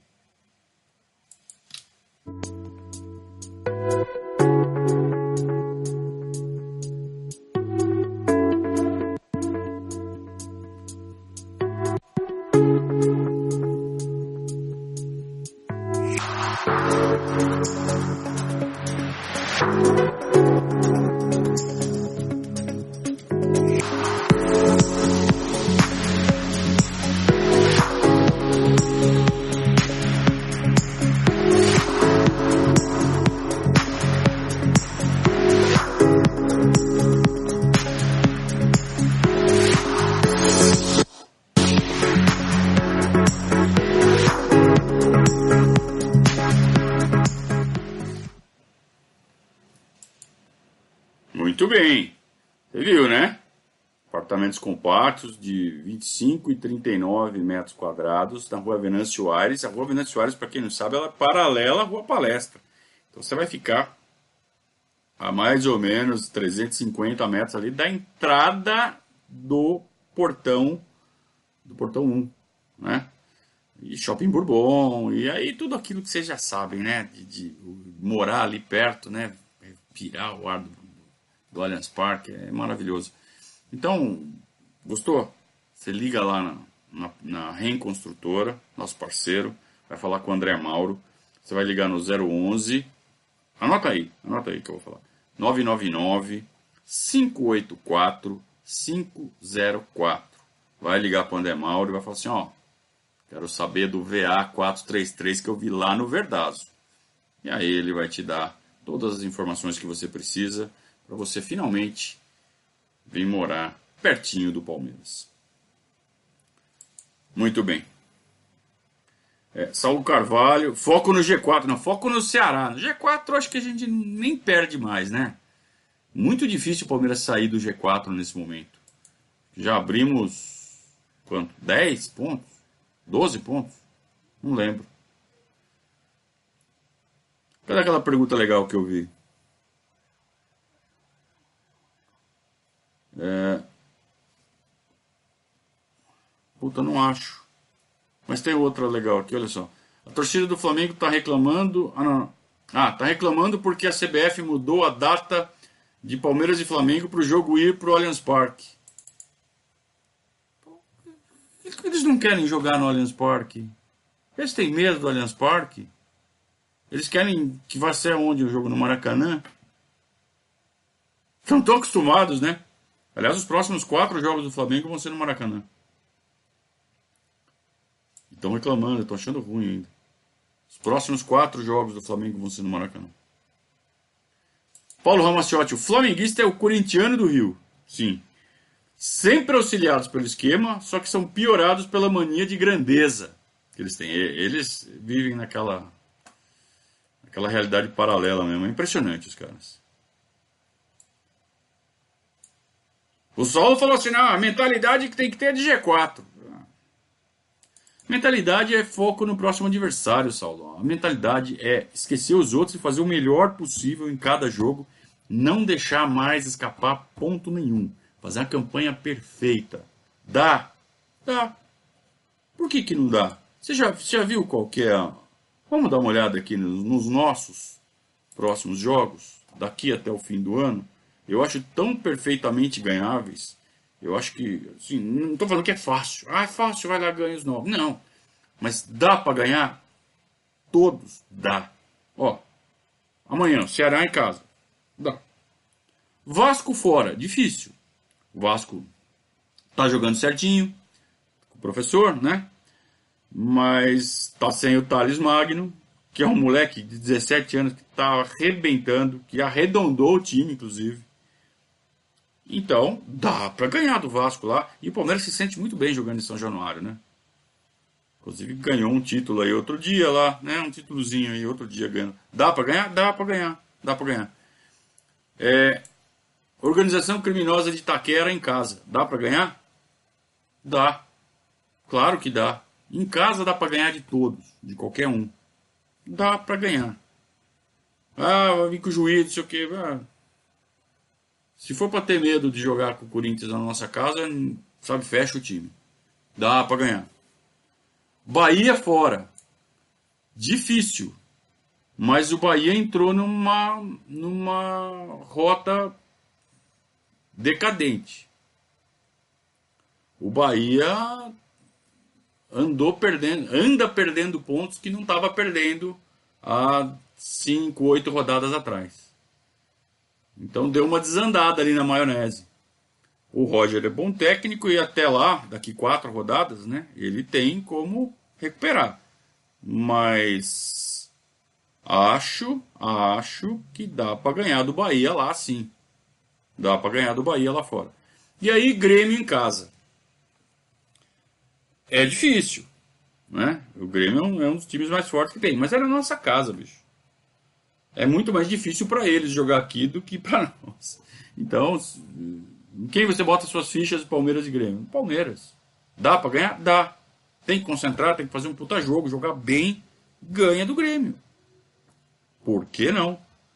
Muito bem. Você viu, né? Apartamentos compactos de 25 e 39 metros quadrados na rua Venâncio Aires. A rua Venâncio Aires, para quem não sabe, ela é paralela à Rua Palestra. Então você vai ficar a mais ou menos 350 metros ali da entrada do portão 1, né? E Shopping Bourbon, e aí tudo aquilo que vocês já sabem, né? De morar ali perto, né? Pirar o ar do Allianz Parque, é maravilhoso. Então, gostou? Você liga lá na REN Construtora, nosso parceiro, vai falar com o André Mauro, você vai ligar no 011, anota aí que eu vou falar, 999 584 504. Vai ligar para o André Mauro e vai falar assim, ó, quero saber do VA 433 que eu vi lá no Verdazo. E aí ele vai te dar todas as informações que você precisa para você finalmente vir morar pertinho do Palmeiras. Muito bem. Saulo Carvalho, foco no G4, não, foco no Ceará. No G4 eu acho que a gente nem perde mais, né? Muito difícil o Palmeiras sair do G4 nesse momento. Já abrimos, quanto? 10 pontos? 12 pontos? Não lembro. Cadê aquela pergunta legal que eu vi? Puta, não acho. Mas tem outra legal aqui, olha só. A torcida do Flamengo tá reclamando... tá reclamando porque a CBF mudou a data de Palmeiras e Flamengo para o jogo ir pro Allianz Parque. Eles não querem jogar no Allianz Parque. Eles têm medo do Allianz Parque. Eles querem que vá ser onde o jogo? No Maracanã? Estão tão acostumados, né? Aliás, os próximos 4 jogos do Flamengo vão ser no Maracanã. Estão reclamando, estão achando ruim ainda. Os próximos 4 jogos do Flamengo vão ser no Maracanã. Paulo Ramaciotti, o flamenguista é o corintiano do Rio. Sim. Sempre auxiliados pelo esquema, só que são piorados pela mania de grandeza que eles têm. Eles vivem naquela realidade paralela mesmo. É impressionante os caras. O Saulo falou assim, não, a mentalidade que tem que ter é de G4. Mentalidade é foco no próximo adversário, Saulo. A mentalidade é esquecer os outros e fazer o melhor possível em cada jogo. Não deixar mais escapar ponto nenhum. Fazer a campanha perfeita. Dá. Dá. Por que não dá? Você já viu qual que é? Vamos dar uma olhada aqui nos nossos próximos jogos, daqui até o fim do ano. Eu acho tão perfeitamente ganháveis. Eu acho que, assim, não estou falando que é fácil. É fácil, vai lá ganha os 9. Não. Mas dá para ganhar? Todos dá. Ó, amanhã, Ceará em casa. Dá. Vasco fora, difícil. O Vasco tá jogando certinho com o professor, né? Mas tá sem o Thales Magno, que é um moleque de 17 anos que tá arrebentando, que arredondou o time, inclusive. Então, dá para ganhar do Vasco lá. E o Palmeiras se sente muito bem jogando em São Januário, né? Inclusive ganhou um título aí outro dia lá, né? Um títulozinho aí outro dia ganhando. Dá para ganhar? Dá para ganhar. Dá para ganhar. Organização criminosa de Itaquera em casa. Dá para ganhar? Dá. Claro que dá. Em casa dá para ganhar de todos, de qualquer um. Dá para ganhar. Vai vir com o juiz, não sei o quê. Se for para ter medo de jogar com o Corinthians na nossa casa, sabe, fecha o time. Dá para ganhar. Bahia fora. Difícil. Mas o Bahia entrou numa rota decadente. O Bahia anda perdendo pontos que não estava perdendo há 5, 8 rodadas atrás. Então deu uma desandada ali na maionese. O Roger é bom técnico e até lá, daqui 4 rodadas, né, ele tem como recuperar. Mas acho que dá para ganhar do Bahia lá sim. Dá para ganhar do Bahia lá fora. E aí Grêmio em casa. É difícil, né? O Grêmio é um dos times mais fortes que tem, mas é na nossa casa, bicho. É muito mais difícil para eles jogar aqui do que para nós. Então, Em quem você bota suas fichas, Palmeiras e Grêmio? Palmeiras. Dá pra ganhar? Dá. Tem que concentrar, tem que fazer um puta jogo, jogar bem, ganha do Grêmio. Por que não?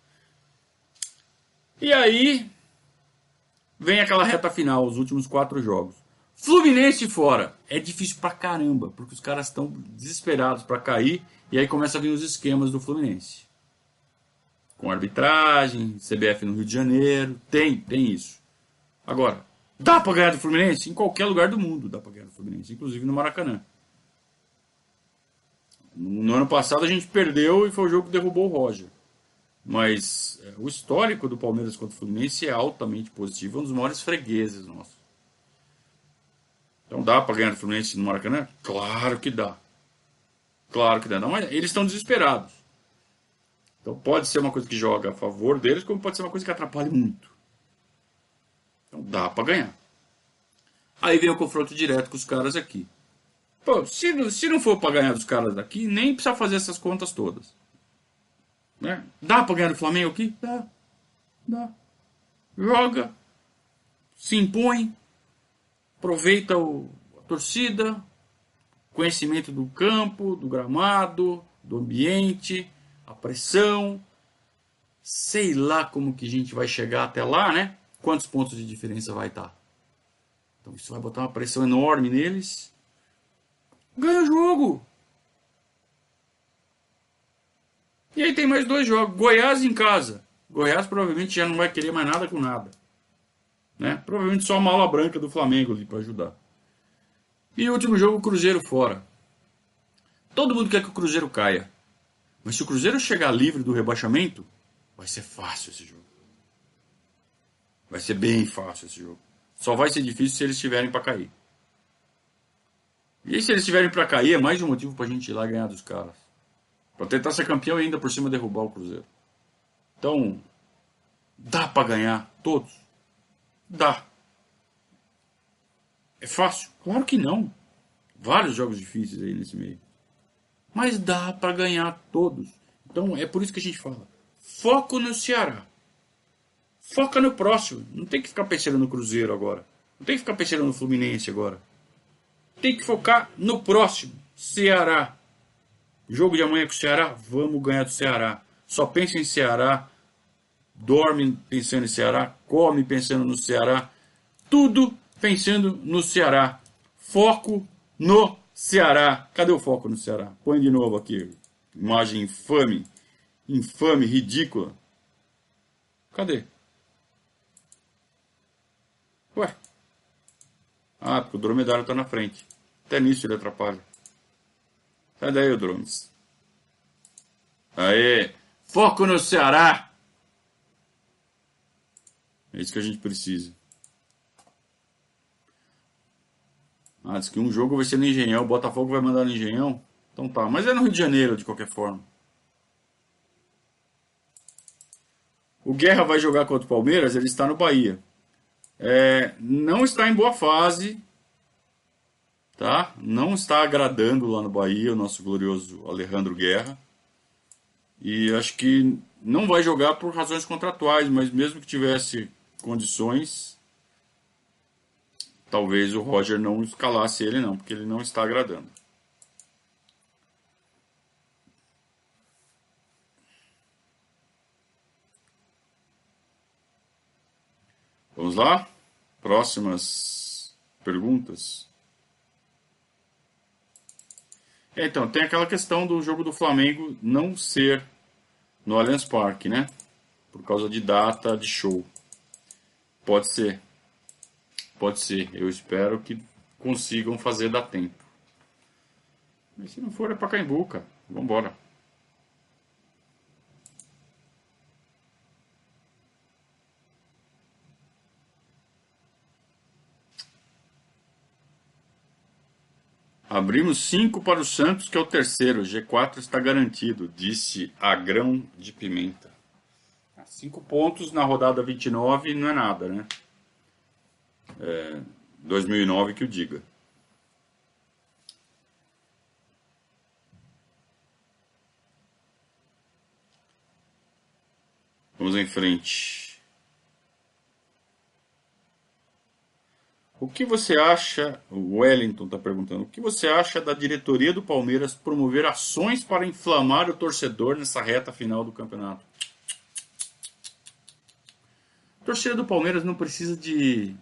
E aí vem aquela reta final, os últimos 4 jogos. Fluminense fora. É difícil pra caramba, porque os caras estão desesperados pra cair, e aí começa a vir os esquemas do Fluminense. Com arbitragem, CBF no Rio de Janeiro, tem isso. Agora, dá pra ganhar do Fluminense? Em qualquer lugar do mundo dá pra ganhar do Fluminense, inclusive no Maracanã. No ano passado a gente perdeu e foi o jogo que derrubou o Roger. Mas o histórico do Palmeiras contra o Fluminense é altamente positivo, é um dos maiores fregueses nossos. Então dá para ganhar do Fluminense no Maracanã? Claro que dá. Claro que dá. Não, mas eles estão desesperados. Então pode ser uma coisa que joga a favor deles, como pode ser uma coisa que atrapalhe muito. Então dá para ganhar. Aí vem o confronto direto com os caras aqui. Pô, se não for para ganhar dos caras daqui, nem precisa fazer essas contas todas. Né? Dá para ganhar do Flamengo aqui? Dá. Joga, se impõe, aproveita a torcida, conhecimento do campo, do gramado, do ambiente, a pressão. Sei lá como que a gente vai chegar até lá, né? Quantos pontos de diferença vai estar? Então isso vai botar uma pressão enorme neles. Ganha o jogo. E aí tem mais 2 jogos. Goiás em casa. Goiás provavelmente já não vai querer mais nada com nada. Né? Provavelmente só a mala branca do Flamengo ali para ajudar. E o último jogo, o Cruzeiro fora. Todo mundo quer que o Cruzeiro caia. Mas se o Cruzeiro chegar livre do rebaixamento, vai ser fácil esse jogo. Vai ser bem fácil esse jogo. Só vai ser difícil se eles estiverem para cair. E aí, se eles estiverem para cair, é mais um motivo para a gente ir lá ganhar dos caras. Para tentar ser campeão e ainda por cima derrubar o Cruzeiro. Então, dá para ganhar todos? Dá. É fácil? Claro que não. Vários jogos difíceis aí nesse meio. Mas dá para ganhar todos. Então é por isso que a gente fala. Foco no Ceará. Foca no próximo. Não tem que ficar pensando no Cruzeiro agora. Não tem que ficar pensando no Fluminense agora. Tem que focar no próximo. Ceará. Jogo de amanhã com o Ceará? Vamos ganhar do Ceará. Só pensa em Ceará. Dorme pensando em Ceará. Come pensando no Ceará. Tudo pensando no Ceará. Foco no Ceará. Cadê o foco no Ceará? Põe de novo aqui. Imagem infame. Infame, ridícula. Cadê? Ué. Ah, porque o dromedário está na frente. Até nisso ele atrapalha. Sai daí, o drones. Aê. Foco no Ceará. É isso que a gente precisa. Ah, diz que um jogo vai ser no Engenhão, o Botafogo vai mandar no Engenhão. Então tá, mas é no Rio de Janeiro de qualquer forma. O Guerra vai jogar contra o Palmeiras, ele está no Bahia. Não está em boa fase, tá? Não está agradando lá no Bahia o nosso glorioso Alejandro Guerra. E acho que não vai jogar por razões contratuais, mas mesmo que tivesse condições, talvez o Roger não escalasse ele não, porque ele não está agradando. Vamos lá? Próximas perguntas. Então, tem aquela questão do jogo do Flamengo não ser no Allianz Parque, né? Por causa de data de show. Pode ser. Pode ser. Eu espero que consigam fazer dar tempo. Mas se não for, é Pacaembu, cara. Vambora. Abrimos 5 para o Santos, que é o terceiro. G4 está garantido, disse a Grão de Pimenta. 5 pontos na rodada 29 não é nada, né? 2009 que o diga. Vamos em frente. O que você acha, o Wellington está perguntando, o que você acha da diretoria do Palmeiras promover ações para inflamar o torcedor nessa reta final do campeonato? A torcida do Palmeiras não precisa de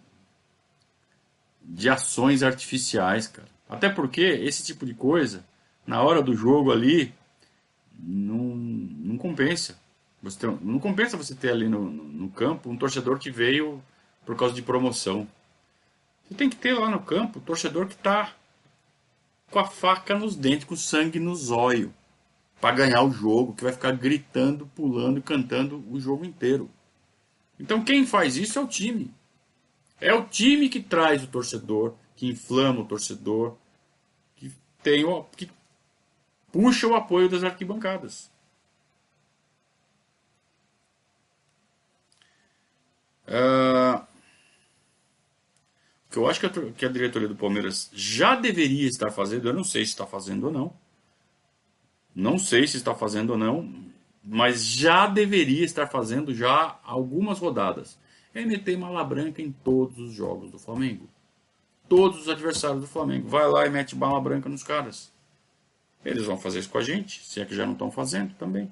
ações artificiais, cara. Até porque esse tipo de coisa, na hora do jogo ali, não compensa. Não compensa você ter ali no campo um torcedor que veio por causa de promoção. Você tem que ter lá no campo o torcedor que está com a faca nos dentes, com sangue nos olhos, para ganhar o jogo, que vai ficar gritando, pulando e cantando o jogo inteiro. Então quem faz isso é o time. É o time que traz o torcedor, que inflama o torcedor, que puxa o apoio das arquibancadas. O que eu acho que a diretoria do Palmeiras já deveria estar fazendo, eu não sei se está fazendo ou não. Não sei se está fazendo ou não, mas já deveria estar fazendo já algumas rodadas. É meter mala branca em todos os jogos do Flamengo. Todos os adversários do Flamengo. Vai lá e mete mala branca nos caras. Eles vão fazer isso com a gente, se é que já não estão fazendo também.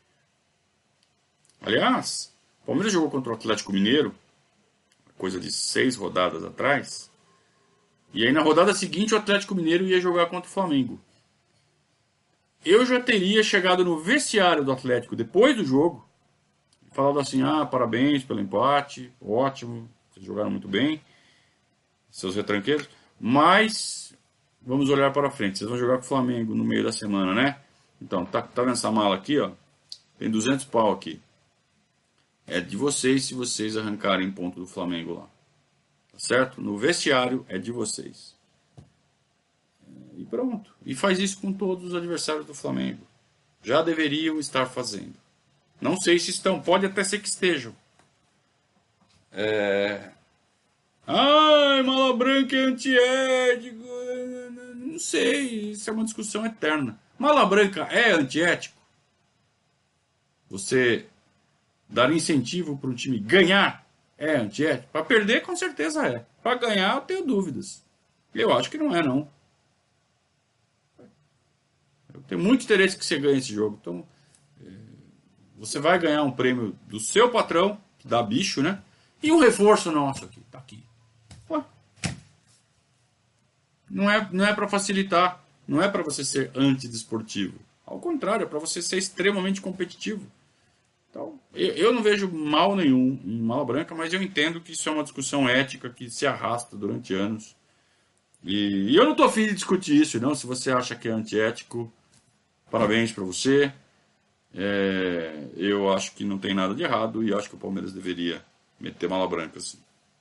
Aliás, o Palmeiras jogou contra o Atlético Mineiro, coisa de 6 rodadas atrás, e aí na rodada seguinte o Atlético Mineiro ia jogar contra o Flamengo. Eu já teria chegado no vestiário do Atlético depois do jogo, falado assim, parabéns pelo empate, ótimo, vocês jogaram muito bem, seus retranqueiros, mas vamos olhar para frente, vocês vão jogar com o Flamengo no meio da semana, né? Então, tá vendo essa mala aqui, ó? Tem 200 pau aqui. É de vocês se vocês arrancarem ponto do Flamengo lá. Tá certo? No vestiário é de vocês. E pronto. E faz isso com todos os adversários do Flamengo. Já deveriam estar fazendo. Não sei se estão. Pode até ser que estejam. Ai, mala branca é antiético. Não sei. Isso é uma discussão eterna. Mala branca é antiético? Você dar incentivo para o time ganhar é antiético? Para perder, com certeza é. Para ganhar, eu tenho dúvidas. Eu acho que não é, não. Eu tenho muito interesse que você ganhe esse jogo. Então, você vai ganhar um prêmio do seu patrão, que dá bicho, né? E um reforço nosso aqui. Tá aqui. Ué. Não é para facilitar. Não é para você ser antidesportivo. Ao contrário, é para você ser extremamente competitivo. Então, eu não vejo mal nenhum em mala branca, mas eu entendo que isso é uma discussão ética que se arrasta durante anos. E eu não estou afim de discutir isso, não. Se você acha que é antiético, parabéns para você. Eu acho que não tem nada de errado e acho que o Palmeiras deveria meter mala branca, assim.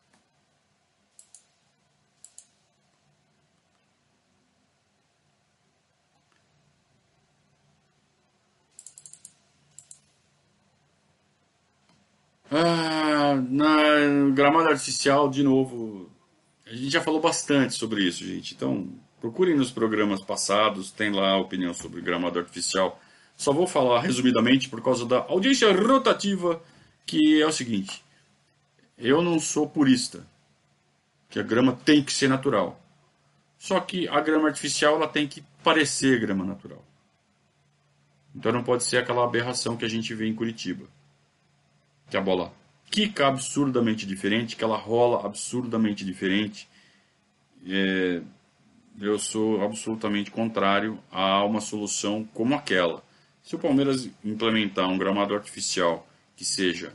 Na gramado artificial, de novo, a gente já falou bastante sobre isso, gente. Então, procurem nos programas passados, tem lá a opinião sobre gramado artificial. Só vou falar resumidamente por causa da audiência rotativa, que é o seguinte. Eu não sou purista, que a grama tem que ser natural. Só que a grama artificial ela tem que parecer grama natural. Então não pode ser aquela aberração que a gente vê em Curitiba. Que a bola quica absurdamente diferente, que ela rola absurdamente diferente. Eu sou absolutamente contrário a uma solução como aquela. Se o Palmeiras implementar um gramado artificial que seja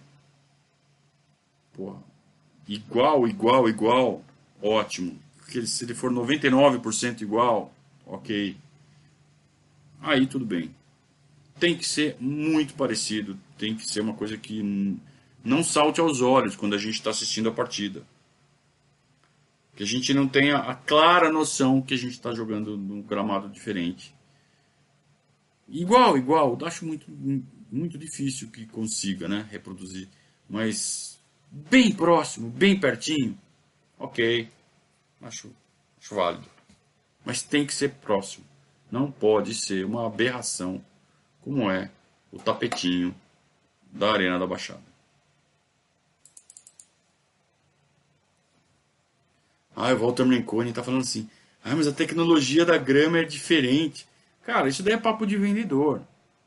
igual, ótimo. Porque se ele for 99% igual, ok. Aí tudo bem. Tem que ser muito parecido, tem que ser uma coisa que não salte aos olhos quando a gente está assistindo a partida. Que a gente não tenha a clara noção que a gente está jogando num gramado diferente. Igual, eu acho muito difícil que consiga, né, reproduzir. Mas bem próximo, bem pertinho, ok, acho válido. Mas tem que ser próximo. Não pode ser uma aberração como é o tapetinho da Arena da Baixada. Ah, o Walter Menconi tá falando assim, ah, mas a tecnologia da grama é diferente. Cara, isso daí é papo de vendedor.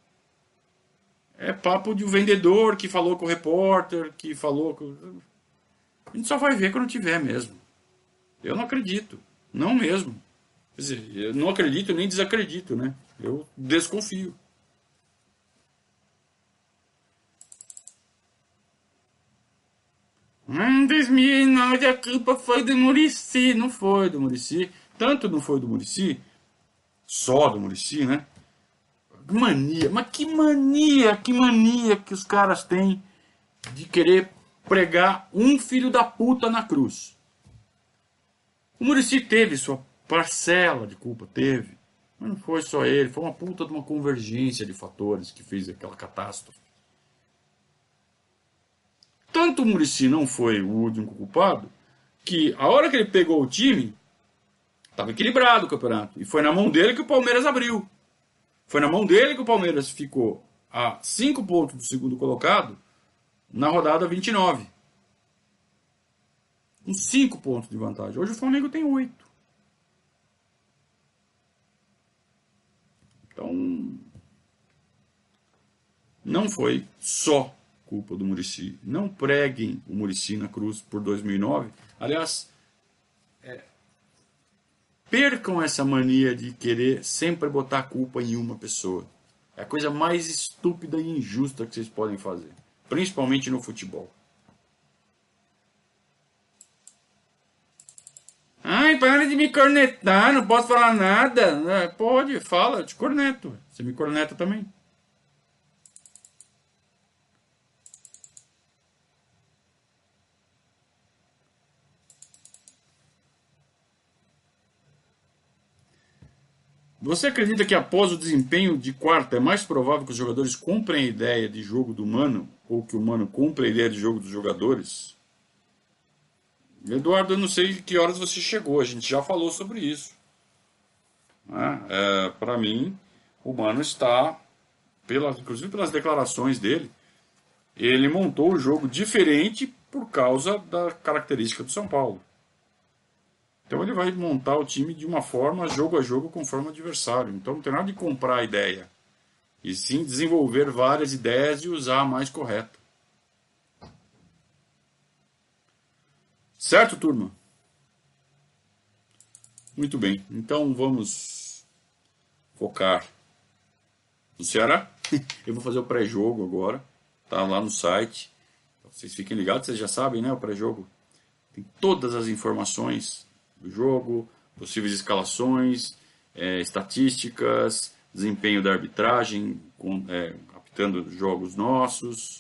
É papo de um vendedor que falou com o repórter, que falou com... A gente só vai ver quando tiver mesmo. Eu não acredito. Não mesmo. Quer dizer, eu não acredito nem desacredito, né? Eu desconfio. Em 2009 a culpa foi do Muricy. Não foi do Muricy. Tanto não foi do Muricy, só do Muricy, né? Que mania, mas que mania que os caras têm de querer pregar um filho da puta na cruz. O Muricy teve sua parcela de culpa, teve. Mas não foi só ele, foi uma puta de uma convergência de fatores que fez aquela catástrofe. Tanto o Muricy não foi o único culpado, que a hora que ele pegou o time, estava equilibrado o campeonato. E foi na mão dele que o Palmeiras abriu. Foi na mão dele que o Palmeiras ficou a 5 pontos do segundo colocado na rodada 29. Com 5 pontos de vantagem. Hoje o Flamengo tem 8. Então, não foi só culpa do Muricy. Não preguem o Muricy na cruz por 2009. Aliás, percam essa mania de querer sempre botar a culpa em uma pessoa. É a coisa mais estúpida e injusta que vocês podem fazer. Principalmente no futebol. Ai, para de me cornetar, não posso falar nada. Pode, fala, eu te corneto. Você me corneta também. Você acredita que após o desempenho de quarta é mais provável que os jogadores comprem a ideia de jogo do Mano ou que o Mano compre a ideia de jogo dos jogadores? Eduardo, eu não sei que horas você chegou, a gente já falou sobre isso. Para mim, o Mano está, inclusive pelas declarações dele, ele montou o jogo diferente por causa da característica do São Paulo. Então ele vai montar o time de uma forma, jogo a jogo, conforme o adversário. Então não tem nada de comprar a ideia. E sim desenvolver várias ideias e usar a mais correta. Certo, turma? Muito bem. Então vamos focar no Ceará. Eu vou fazer o pré-jogo agora. Tá lá no site. Vocês fiquem ligados, vocês já sabem, né? O pré-jogo tem todas as informações do jogo, possíveis escalações, estatísticas, desempenho da arbitragem, apitando jogos nossos.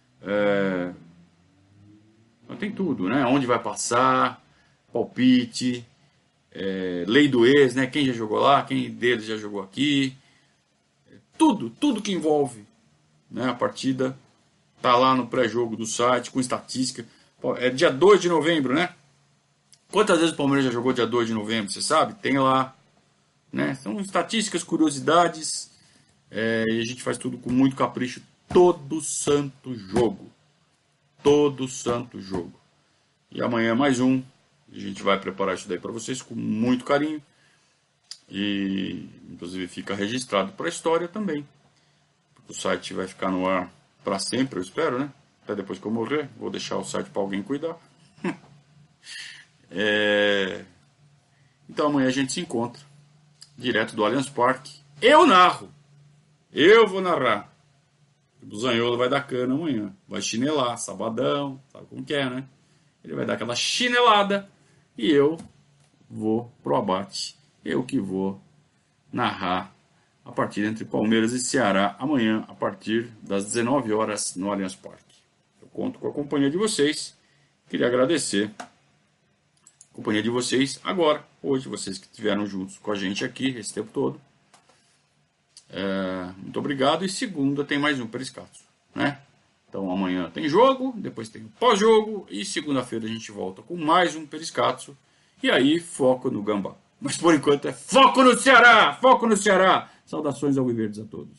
Então tem tudo, né? Onde vai passar, palpite, lei do ex, né? Quem já jogou lá, quem deles já jogou aqui. Tudo que envolve, né, a partida tá lá no pré-jogo do site, com estatística. É dia 2 de novembro, né? Quantas vezes o Palmeiras já jogou dia 2 de novembro, você sabe? Tem lá, né? São estatísticas, curiosidades, e a gente faz tudo com muito capricho, todo santo jogo. Todo santo jogo. E amanhã mais um, a gente vai preparar isso daí para vocês com muito carinho, e inclusive fica registrado para a história também. O site vai ficar no ar para sempre, eu espero, né? Até depois que eu morrer, vou deixar o site para alguém cuidar. Então amanhã a gente se encontra direto do Allianz Parque. Eu narro. Eu vou narrar. O Zaniolo vai dar cana amanhã. Vai chinelar, sabadão. Sabe como que é, né? Ele vai dar aquela chinelada. E eu vou pro abate. Eu que vou narrar a partida entre Palmeiras e Ceará amanhã, a partir das 19 horas no Allianz Parque. Eu conto com a companhia de vocês. Queria agradecer a companhia de vocês agora, hoje, vocês que estiveram juntos com a gente aqui esse tempo todo. Muito obrigado. E segunda tem mais um Periscatso, né? Então amanhã tem jogo, depois tem o pós-jogo e segunda-feira a gente volta com mais um Periscatso. E aí, foco no Gambá. Mas por enquanto é foco no Ceará! Foco no Ceará! Saudações ao Viverdes a todos.